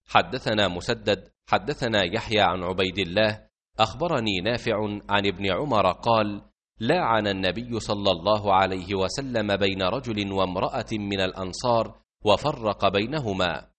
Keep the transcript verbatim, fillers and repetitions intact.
حدثنا مسدد حدثنا يحيى عن عبيد الله أخبرني نافع عن ابن عمر قال: لاعن النبي صلى الله عليه وسلم بين رجل وامرأة من الأنصار وفرق بينهما.